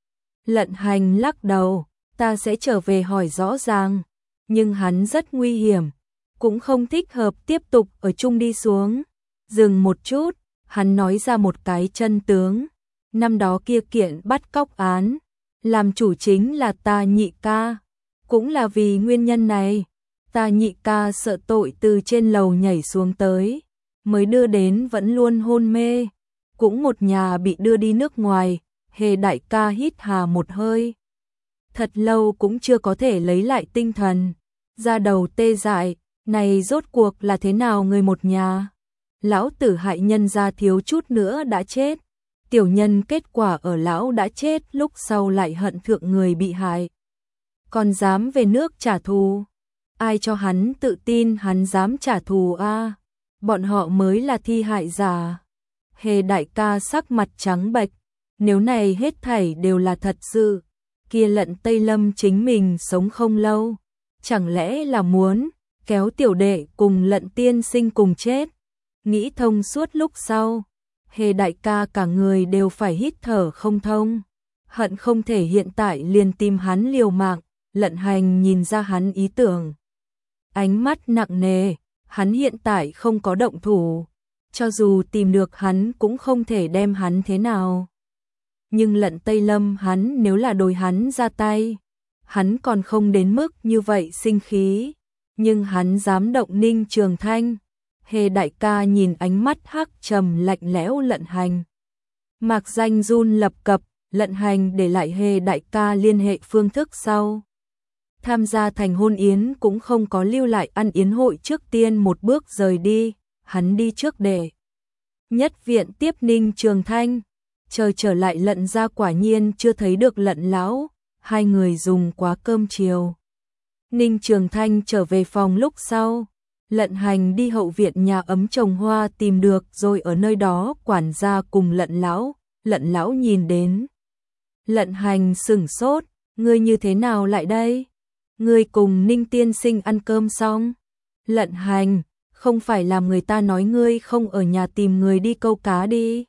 Lận Hành lắc đầu, ta sẽ trở về hỏi rõ ràng, nhưng hắn rất nguy hiểm, cũng không thích hợp tiếp tục ở chung đi xuống. Dừng một chút, hắn nói ra một cái chân tướng, năm đó kia kiện bắt cóc án, làm chủ chính là ta nhị ca, cũng là vì nguyên nhân này, ta nhị ca sợ tội từ trên lầu nhảy xuống tới, mới đưa đến vẫn luôn hôn mê, cũng một nhà bị đưa đi nước ngoài. Hề đại ca hít hà một hơi, thật lâu cũng chưa có thể lấy lại tinh thần, da đầu tê dại, này rốt cuộc là thế nào người một nhà? Lão tử hại nhân gia thiếu chút nữa đã chết, tiểu nhân kết quả ở lão đã chết lúc sau lại hận thượng người bị hại, còn dám về nước trả thù, ai cho hắn tự tin hắn dám trả thù a? À? Bọn họ mới là thi hại giả. Hề đại ca sắc mặt trắng bệch. Nếu này hết thảy đều là thật sự, kia Lận Tây Lâm chính mình sống không lâu, chẳng lẽ là muốn kéo tiểu đệ cùng Lận tiên sinh cùng chết? Nghĩ thông suốt lúc sau, Hề đại ca cả người đều phải hít thở không thông, hận không thể hiện tại liền tìm hắn liều mạng. Lận Hành nhìn ra hắn ý tưởng, ánh mắt nặng nề, hắn hiện tại không có động thủ, cho dù tìm được hắn cũng không thể đem hắn thế nào. Nhưng Lận Tây Lâm hắn nếu là đối hắn ra tay, hắn còn không đến mức như vậy sinh khí, nhưng hắn dám động Ninh Trường Thanh. Hề đại ca nhìn ánh mắt hắc trầm lạnh lẽo Lận Hành, mạc danh run lập cập. Lận Hành để lại Hề đại ca liên hệ phương thức sau. Tham gia thành hôn yến cũng không có lưu lại ăn yến hội, trước tiên một bước rời đi, hắn đi trước để nhất viện tiếp Ninh Trường Thanh. Chờ trở lại Lận gia quả nhiên chưa thấy được Lận lão, hai người dùng quá cơm chiều. Ninh Trường Thanh trở về phòng lúc sau, Lận Hành đi hậu viện nhà ấm trồng hoa tìm được rồi, ở nơi đó quản gia cùng Lận lão. Lận lão nhìn đến Lận Hành sửng sốt, ngươi như thế nào lại đây? Ngươi cùng Ninh tiên sinh ăn cơm xong? Lận Hành, không phải làm người ta nói ngươi không ở nhà tìm người đi câu cá đi?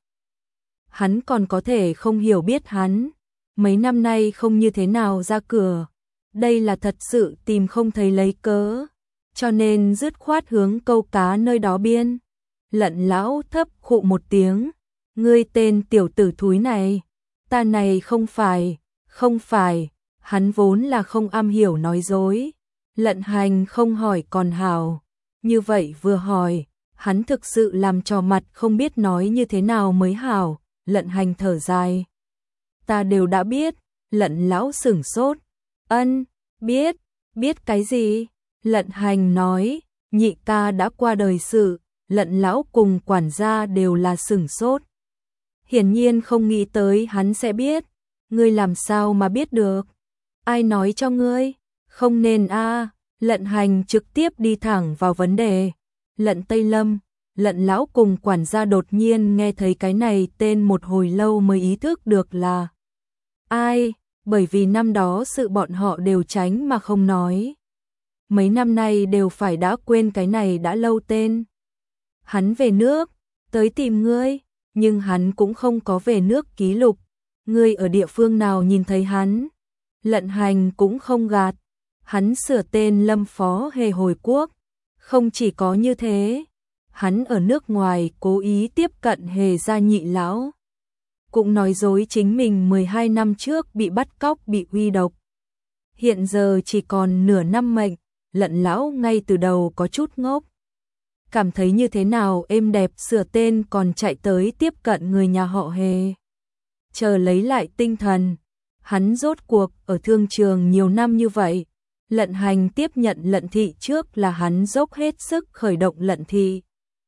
Hắn còn có thể không hiểu biết hắn, mấy năm nay không như thế nào ra cửa, đây là thật sự tìm không thấy lấy cớ, cho nên dứt khoát hướng câu cá nơi đó biên. Lận lão thấp khụ một tiếng, ngươi tên tiểu tử thúi này, ta này không phải, không phải, hắn vốn là không am hiểu nói dối. Lận Hành không hỏi còn hảo, như vậy vừa hỏi, hắn thực sự làm trò mặt không biết nói như thế nào mới hảo. Lận Hành thở dài, ta đều đã biết. Lận lão sửng sốt, ân, biết, biết cái gì? Lận Hành nói, nhị ca đã qua đời sự. Lận lão cùng quản gia đều là sửng sốt, hiển nhiên không nghĩ tới hắn sẽ biết. Ngươi làm sao mà biết được? Ai nói cho ngươi? Không nên a. À. Lận Hành trực tiếp đi thẳng vào vấn đề. Lận Tây Lâm. Lận lão cùng quản gia đột nhiên nghe thấy cái này tên một hồi lâu mới ý thức được là ai, bởi vì năm đó sự bọn họ đều tránh mà không nói. mấy năm nay đều phải đã quên cái này đã lâu tên. Hắn về nước, tới tìm ngươi, nhưng hắn cũng không có về nước ký lục. Ngươi ở địa phương nào nhìn thấy hắn? Lận Hành cũng không gạt. Hắn sửa tên Lâm Phó Hề hồi quốc. Không chỉ có như thế, hắn ở nước ngoài cố ý tiếp cận Hề gia nhị lão. Cũng nói dối chính mình mười hai năm trước bị bắt cóc bị uy độc. Hiện giờ chỉ còn nửa năm mệnh, Lận lão ngay từ đầu có chút ngốc. Cảm thấy như thế nào êm đẹp sửa tên còn chạy tới tiếp cận người nhà họ Hề. Chờ lấy lại tinh thần, hắn rốt cuộc ở thương trường nhiều năm như vậy. Lận Hành tiếp nhận Lận thị trước là hắn dốc hết sức khởi động Lận thị.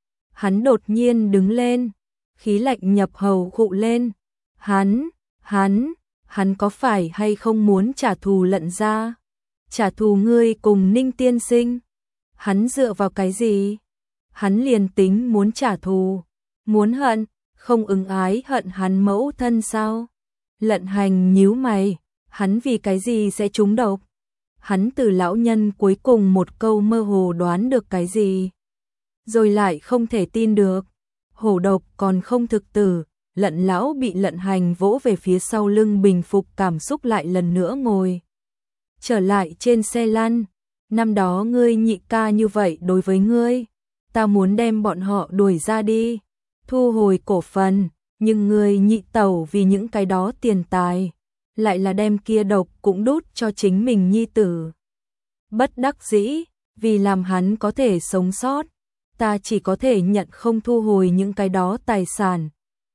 Hắn đột nhiên đứng lên, khí lạnh nhập hầu khụ lên. Hắn, hắn, hắn có phải hay không muốn trả thù Lận gia? Trả thù ngươi cùng Ninh tiên sinh? Hắn dựa vào cái gì? Hắn liền tính muốn trả thù, muốn hận, không ứng ái hận hắn mẫu thân sao? Lận Hành nhíu mày, hắn vì cái gì sẽ trúng độc? Hắn từ lão nhân cuối cùng một câu mơ hồ đoán được cái gì? Rồi lại không thể tin được. Hổ độc còn không thực tử, Lận lão bị Lận Hành vỗ về phía sau lưng bình phục cảm xúc lại lần nữa ngồi. Trở lại trên xe lăn, năm đó ngươi nhị ca như vậy đối với ngươi, ta muốn đem bọn họ đuổi ra đi, thu hồi cổ phần, nhưng ngươi nhị tẩu vì những cái đó tiền tài, lại là đem kia độc cũng đút cho chính mình nhi tử. Bất đắc dĩ, vì làm hắn có thể sống sót, ta chỉ có thể nhận không thu hồi những cái đó tài sản.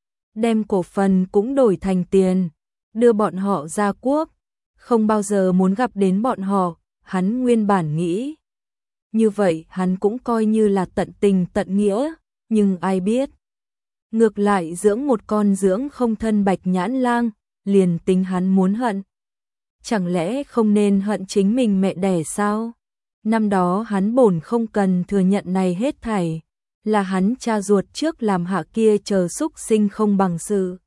Đem cổ phần cũng đổi thành tiền, đưa bọn họ ra quốc, không bao giờ muốn gặp đến bọn họ, hắn nguyên bản nghĩ. Như vậy hắn cũng coi như là tận tình tận nghĩa, nhưng ai biết. Ngược lại dưỡng một con dưỡng không thân bạch nhãn lang, liền tính hắn muốn hận. Chẳng lẽ không nên hận chính mình mẹ đẻ sao? Năm đó hắn bổn không cần thừa nhận này hết thảy, là hắn cha ruột trước làm hạ kia chờ xúc sinh không bằng sự.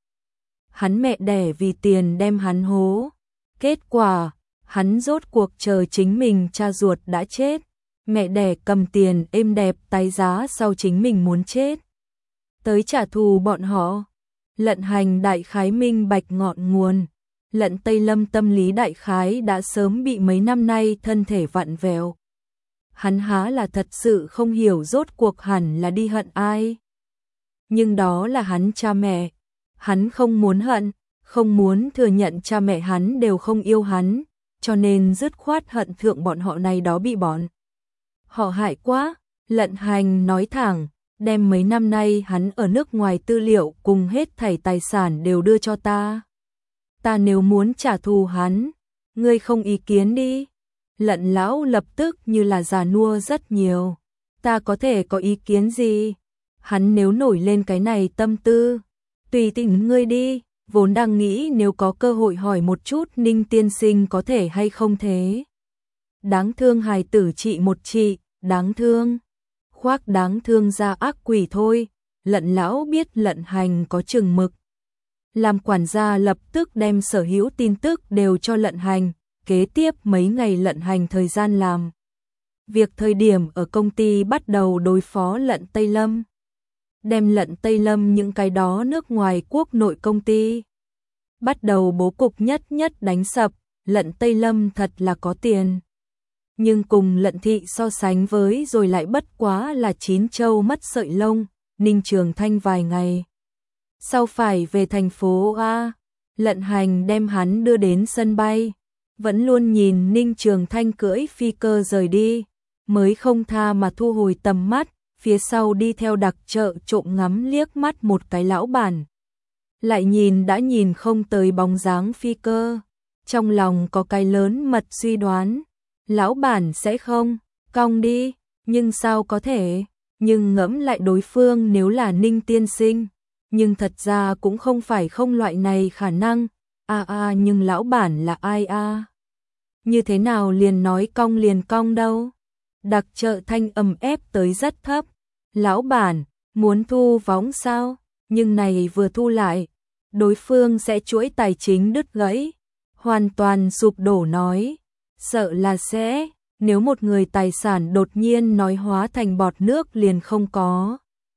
Hắn mẹ đẻ vì tiền đem hắn hố. Kết quả, hắn rốt cuộc chờ chính mình cha ruột đã chết. Mẹ đẻ cầm tiền êm đẹp tái giá sau chính mình muốn chết. Tới trả thù bọn họ. Lận Hành đại khái minh bạch ngọn nguồn. Lận Tây Lâm tâm lý đại khái đã sớm bị mấy năm nay thân thể vặn vẹo. Hắn há là thật sự không hiểu rốt cuộc hẳn là đi hận ai. Nhưng đó là hắn cha mẹ. Hắn không muốn hận, không muốn thừa nhận cha mẹ hắn đều không yêu hắn, cho nên dứt khoát hận thượng bọn họ này đó bị bọn. Họ hại quá, Lận Hành nói thẳng, đem mấy năm nay hắn ở nước ngoài tư liệu cùng hết thảy tài sản đều đưa cho ta. Ta nếu muốn trả thù hắn, ngươi không ý kiến đi. Lận lão lập tức như là già nua rất nhiều. Ta có thể có ý kiến gì? Hắn nếu nổi lên cái này tâm tư, tùy tình ngươi đi, vốn đang nghĩ nếu có cơ hội hỏi một chút Ninh tiên sinh có thể hay không thế. Đáng thương hài tử trị một trị, đáng thương. Khoác đáng thương ra ác quỷ thôi, Lận lão biết Lận Hành có chừng mực. Làm quản gia lập tức đem sở hữu tin tức đều cho Lận Hành, kế tiếp mấy ngày Lận Hành thời gian làm. Việc thời điểm ở công ty bắt đầu đối phó Lận Tây Lâm. Đem Lận Tây Lâm những cái đó nước ngoài quốc nội công ty. Bắt đầu bố cục nhất nhất đánh sập, Lận Tây Lâm thật là có tiền. Nhưng cùng Lận thị so sánh với rồi lại bất quá là chín châu mất sợi lông, Ninh Trường Thanh vài ngày. Sau phải về thành phố A, Lận Hành đem hắn đưa đến sân bay, vẫn luôn nhìn Ninh Trường Thanh cưỡi phi cơ rời đi, mới không tha mà thu hồi tầm mắt, phía sau đi theo đặc trợ trộm ngắm liếc mắt một cái lão bản. Lại nhìn đã nhìn không tới bóng dáng phi cơ, trong lòng có cái lớn mật suy đoán, lão bản sẽ không, cong đi, nhưng sao có thể, nhưng ngẫm lại đối phương nếu là Ninh tiên sinh, nhưng thật ra cũng không phải không loại này khả năng, a a à, nhưng lão bản là ai a? À? Như thế nào liền nói cong liền cong đâu? Đặc trợ thanh âm ép tới rất thấp, lão bản, muốn thu vóng sao? Nhưng này vừa thu lại, đối phương sẽ chuỗi tài chính đứt gãy, hoàn toàn sụp đổ nói, sợ là sẽ, Nếu một người tài sản đột nhiên nói hóa thành bọt nước liền không có.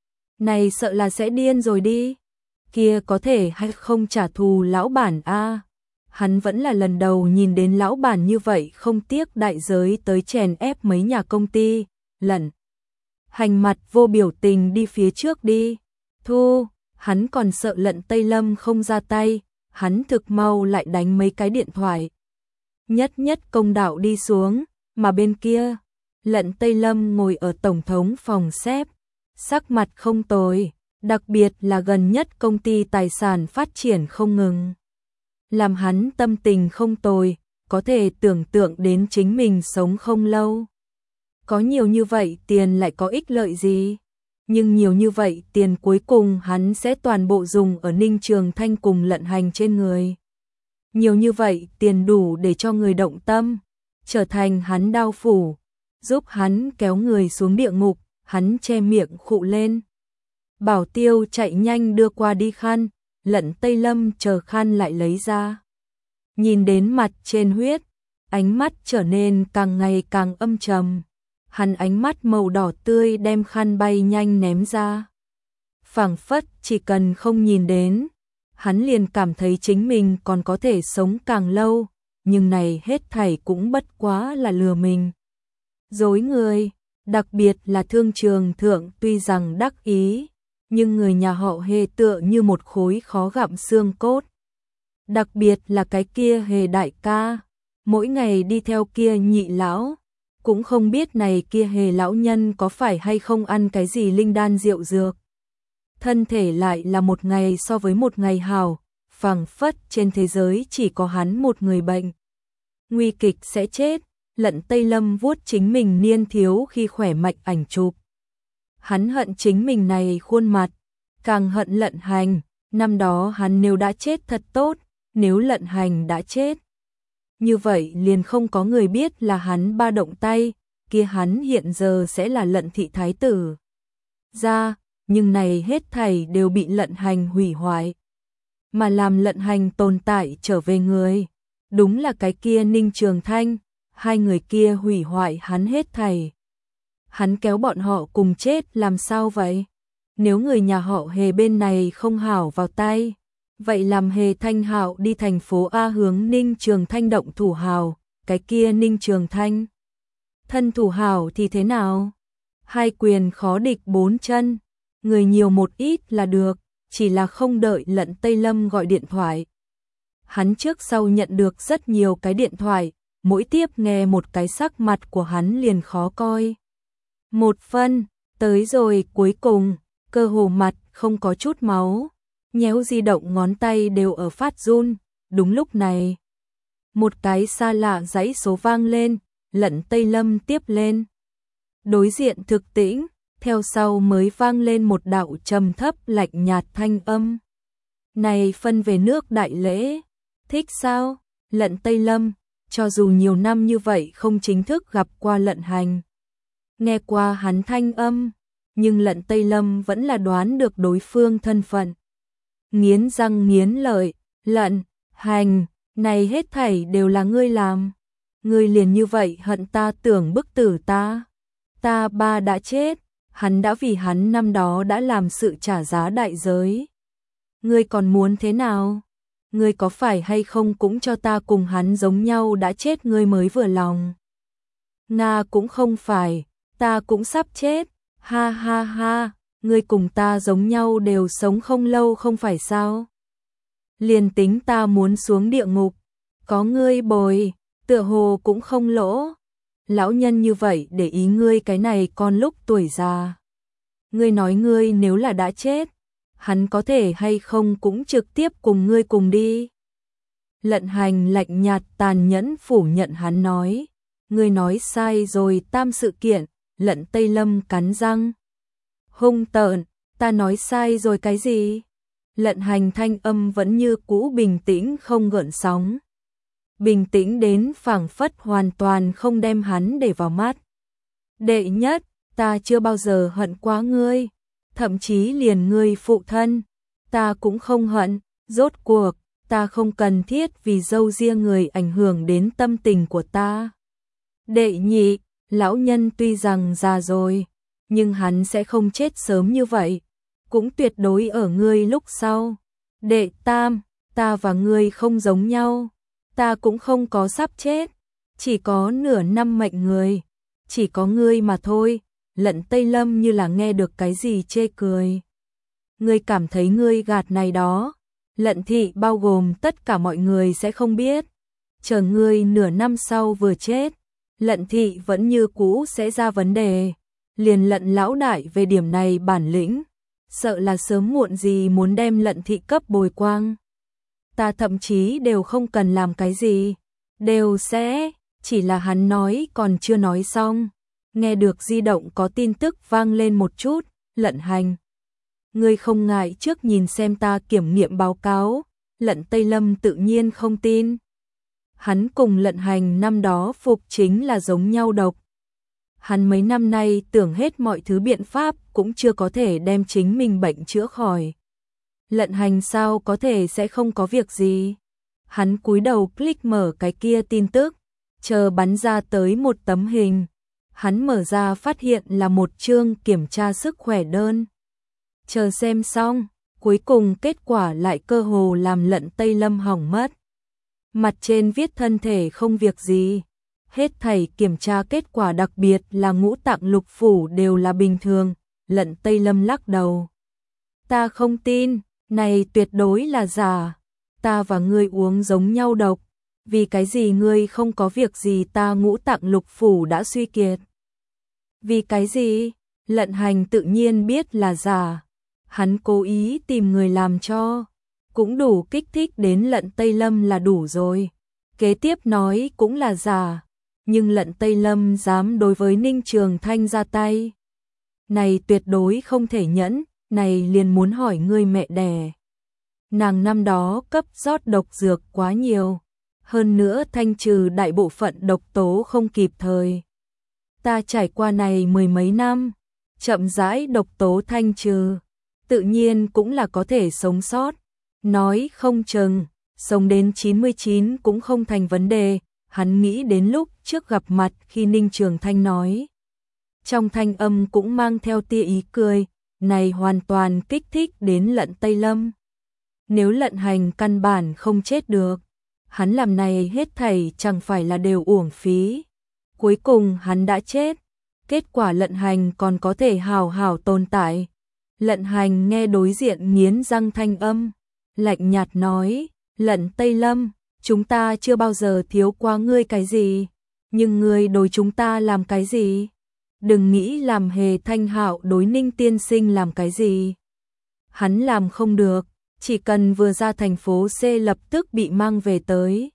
Này sợ là sẽ điên rồi đi. Kia có thể hay không trả thù lão bản a? Hắn vẫn là lần đầu nhìn đến lão bản như vậy không tiếc đại giới tới chèn ép mấy nhà công ty. Lận Hành mặt vô biểu tình đi phía trước đi. Thu, hắn còn sợ Lận Tây Lâm không ra tay, hắn thực mau lại đánh mấy cái điện thoại. Nhất nhất công đạo đi xuống, mà bên kia, Lận Tây Lâm ngồi ở tổng thống phòng xếp, sắc mặt không tồi, đặc biệt là gần nhất công ty tài sản phát triển không ngừng. Làm hắn tâm tình không tồi, có thể tưởng tượng đến chính mình sống không lâu. Có nhiều như vậy tiền lại có ích lợi gì? Nhưng nhiều như vậy tiền cuối cùng hắn sẽ toàn bộ dùng ở Ninh Trường Thanh cùng Lận Hành trên người. Nhiều như vậy tiền đủ để cho người động tâm, trở thành hắn đao phủ, giúp hắn kéo người xuống địa ngục, hắn che miệng khụ lên. Bảo tiêu chạy nhanh đưa qua đi khăn, Lận Tây Lâm chờ khăn lại lấy ra. Nhìn đến mặt trên huyết, ánh mắt trở nên càng ngày càng âm trầm. Hắn ánh mắt màu đỏ tươi đem khăn bay nhanh ném ra. Phảng phất chỉ cần không nhìn đến, hắn liền cảm thấy chính mình còn có thể sống càng lâu, nhưng này hết thảy cũng bất quá là lừa mình. Dối người, đặc biệt là Thương Trường Thượng tuy rằng đắc ý, nhưng người nhà họ Hề tựa như một khối khó gặm xương cốt. Đặc biệt là cái kia Hề đại ca, mỗi ngày đi theo kia nhị lão, cũng không biết này kia Hề lão nhân có phải hay không ăn cái gì linh đan rượu dược. Thân thể lại là một ngày so với một ngày hào, phảng phất trên thế giới chỉ có hắn một người bệnh. Nguy kịch sẽ chết, Lận Tây Lâm vuốt chính mình niên thiếu khi khỏe mạnh ảnh chụp. Hắn hận chính mình này khuôn mặt, càng hận Lận Hành, năm đó hắn nếu đã chết thật tốt, nếu Lận Hành đã chết. Như vậy liền không có người biết là hắn ba động tay, kia hắn hiện giờ sẽ là Lận thị thái tử. Ra, nhưng này hết thảy đều bị Lận Hành hủy hoại. Mà làm Lận Hành tồn tại trở về người, đúng là cái kia Ninh Trường Thanh, hai người kia hủy hoại hắn hết thảy. Hắn kéo bọn họ cùng chết làm sao vậy? Nếu người nhà họ Hề bên này không hảo vào tay, vậy làm Hề Thanh Hạo đi thành phố A hướng Ninh Trường Thanh động thủ hào, cái kia Ninh Trường Thanh. Thân thủ hảo thì thế nào? Hai quyền khó địch bốn chân, người nhiều một ít là được, chỉ là không đợi Lận Tây Lâm gọi điện thoại. Hắn trước sau nhận được rất nhiều cái điện thoại, mỗi tiếp nghe một cái sắc mặt của hắn liền khó coi. Một phân, tới rồi cuối cùng, cơ hồ mặt không có chút máu, nhéo di động ngón tay đều ở phát run. Đúng lúc này, một cái xa lạ dãy số vang lên, Lận Tây Lâm tiếp lên. Đối diện thực tĩnh, theo sau mới vang lên một đạo trầm thấp lạnh nhạt thanh âm. Này phân về nước đại lễ, thích sao? Lận Tây Lâm, cho dù nhiều năm như vậy không chính thức gặp qua Lận Hành, nghe qua hắn thanh âm, nhưng Lận Tây Lâm vẫn là đoán được đối phương thân phận. Nghiến răng nghiến lợi, Lận Hành, này hết thảy đều là ngươi làm. Ngươi liền như vậy hận ta tưởng bức tử ta. Ta ba đã chết, hắn đã vì hắn năm đó đã làm sự trả giá đại giới. Ngươi còn muốn thế nào? Ngươi có phải hay không cũng cho ta cùng hắn giống nhau đã chết ngươi mới vừa lòng? Nga cũng không phải, ta cũng sắp chết, ha ha ha, ngươi cùng ta giống nhau đều sống không lâu không phải sao? Liền tính ta muốn xuống địa ngục, có ngươi bồi, tựa hồ cũng không lỗ. Lão nhân như vậy để ý ngươi cái này con lúc tuổi già. Ngươi nói ngươi nếu là đã chết, hắn có thể hay không cũng trực tiếp cùng ngươi cùng đi. Lận Hành lạnh nhạt tàn nhẫn phủ nhận hắn nói. Ngươi nói sai rồi tam sự kiện, Lận Tây Lâm cắn răng. Hung tợn, ta nói sai rồi cái gì? Lận Hành thanh âm vẫn như cũ bình tĩnh không gợn sóng. Bình tĩnh đến phảng phất hoàn toàn không đem hắn để vào mắt. Đệ nhất, ta chưa bao giờ hận quá ngươi, thậm chí liền ngươi phụ thân, ta cũng không hận, rốt cuộc, ta không cần thiết vì dâu riêng người ảnh hưởng đến tâm tình của ta. Đệ nhị, lão nhân tuy rằng già rồi, nhưng hắn sẽ không chết sớm như vậy, cũng tuyệt đối ở ngươi lúc sau. Đệ tam, ta và ngươi không giống nhau, ta cũng không có sắp chết, chỉ có nửa năm mệnh người, chỉ có ngươi mà thôi. Lận Tây Lâm như là nghe được cái gì chê cười. Ngươi cảm thấy ngươi gạt này đó, Lận thị bao gồm tất cả mọi người sẽ không biết. Chờ ngươi nửa năm sau vừa chết, Lận thị vẫn như cũ sẽ ra vấn đề. Liền Lận lão đại về điểm này bản lĩnh, sợ là sớm muộn gì muốn đem Lận thị cấp bồi quang. Ta thậm chí đều không cần làm cái gì, đều sẽ, chỉ là hắn nói còn chưa nói xong. Nghe được di động có tin tức vang lên một chút, Lận Hành. Ngươi không ngại trước nhìn xem ta kiểm nghiệm báo cáo. Lận Tây Lâm tự nhiên không tin. Hắn cùng Lận Hành năm đó phục chính là giống nhau độc. Hắn mấy năm nay tưởng hết mọi thứ biện pháp cũng chưa có thể đem chính mình bệnh chữa khỏi. Lận Hành sao có thể sẽ không có việc gì. Hắn cúi đầu click mở cái kia tin tức, chờ bắn ra tới một tấm hình. Hắn mở ra phát hiện là một chương kiểm tra sức khỏe đơn. Chờ xem xong, cuối cùng kết quả lại cơ hồ làm Lận Tây Lâm hỏng mất. Mặt trên viết thân thể không việc gì. Hết thảy kiểm tra kết quả đặc biệt là ngũ tạng lục phủ đều là bình thường. Lận Tây Lâm lắc đầu. Ta không tin, này tuyệt đối là giả. Ta và ngươi uống giống nhau độc. Vì cái gì ngươi không có việc gì ta ngũ tạng lục phủ đã suy kiệt? Vì cái gì? Lận Hành tự nhiên biết là giả. Hắn cố ý tìm người làm cho. Cũng đủ kích thích đến Lận Tây Lâm là đủ rồi. Kế tiếp nói cũng là giả. Nhưng Lận Tây Lâm dám đối với Ninh Trường Thanh ra tay. Này tuyệt đối không thể nhẫn. Này liền muốn hỏi ngươi mẹ đẻ. Nàng năm đó cấp rót độc dược quá nhiều. Hơn nữa thanh trừ đại bộ phận độc tố không kịp thời. Ta trải qua này mười mấy năm, chậm rãi độc tố thanh trừ, tự nhiên cũng là có thể sống sót. Nói không chừng, sống đến chín mươi chín cũng không thành vấn đề. Hắn nghĩ đến lúc trước gặp mặt khi Ninh Trường Thanh nói. Trong thanh âm cũng mang theo tia ý cười, này hoàn toàn kích thích đến Lận Tây Lâm. Nếu Lận Hành căn bản không chết được, hắn làm này hết thảy chẳng phải là đều uổng phí. Cuối cùng hắn đã chết, kết quả Lận Hành còn có thể hào hào tồn tại. Lận Hành nghe đối diện nghiến răng thanh âm, lạnh nhạt nói, Lận Tây Lâm, chúng ta chưa bao giờ thiếu qua ngươi cái gì, nhưng ngươi đối chúng ta làm cái gì? Đừng nghĩ làm Hề Thanh Hạo đối Ninh tiên sinh làm cái gì. Hắn làm không được, chỉ cần vừa ra thành phố C lập tức bị mang về tới.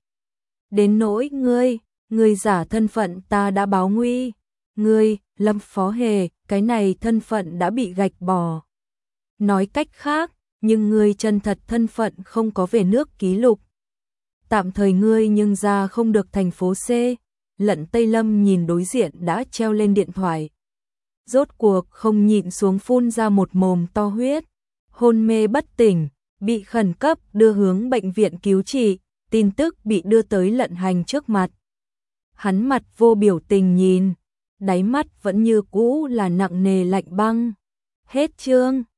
Đến nỗi ngươi, ngươi giả thân phận ta đã báo nguy. Ngươi, Lâm Phó Hề, cái này thân phận đã bị gạch bỏ. Nói cách khác, nhưng ngươi chân thật thân phận không có về nước ký lục. Tạm thời ngươi nhưng ra không được thành phố C. Lận Tây Lâm nhìn đối diện đã treo lên điện thoại. Rốt cuộc không nhịn xuống phun ra một mồm to huyết. Hôn mê bất tỉnh, bị khẩn cấp đưa hướng bệnh viện cứu trị. Tin tức bị đưa tới Lận Hành trước mặt. Hắn mặt vô biểu tình nhìn, đáy mắt vẫn như cũ là nặng nề lạnh băng. Hết chương.